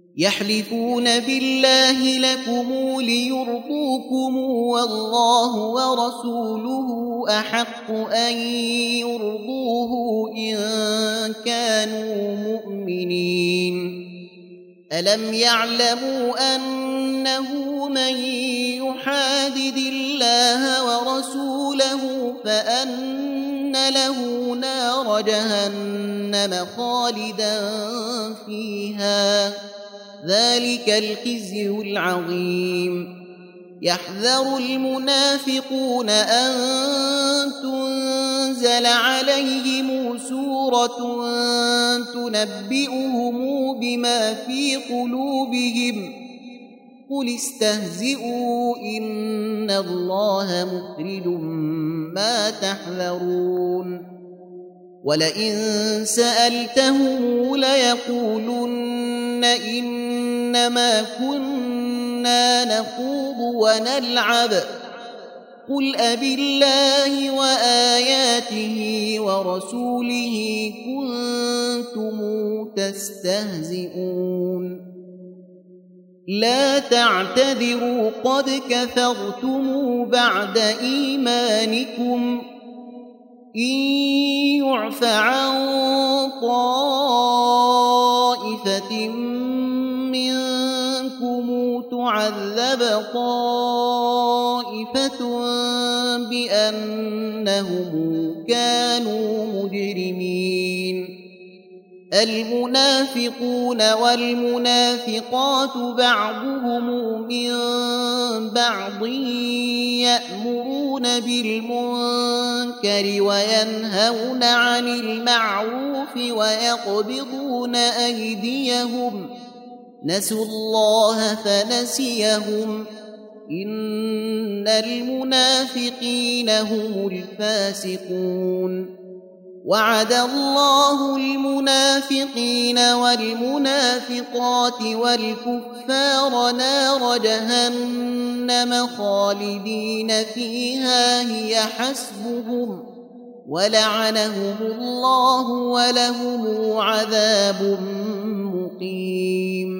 يحلفون بالله لكم ليرضوكم والله ورسوله أحق أن يرضوه إن كانوا مؤمنين ألم يعلموا أنه من يحادد الله ورسوله فأن له نار جهنم خالدا فيها ذلك الخزي العظيم يحذر المنافقون أن تنزل عليهم سورة تنبئهم بما في قلوبهم قل استهزئوا إن الله مخرج ما تحذرون ولئن سألتهم ليقولن إنما كنا نخوض ونلعب قل أبالله وآياته ورسوله كنتم تستهزئون لا تعتذروا قد كفرتم بعد إيمانكم إن يعف عن طائفة منكم تعذب طائفة بأنهم كانوا مجرمين المنافقون والمنافقات بعضهم من بعض يأمرون بالمنكر وينهون عن المعروف ويقبضون أيديهم نسوا الله فنسيهم إن المنافقين هم الفاسقون وعد الله المنافقين والمنافقات والكفار نار جهنم خالدين فيها هي حسبهم ولعنهم الله ولهم عذاب مقيم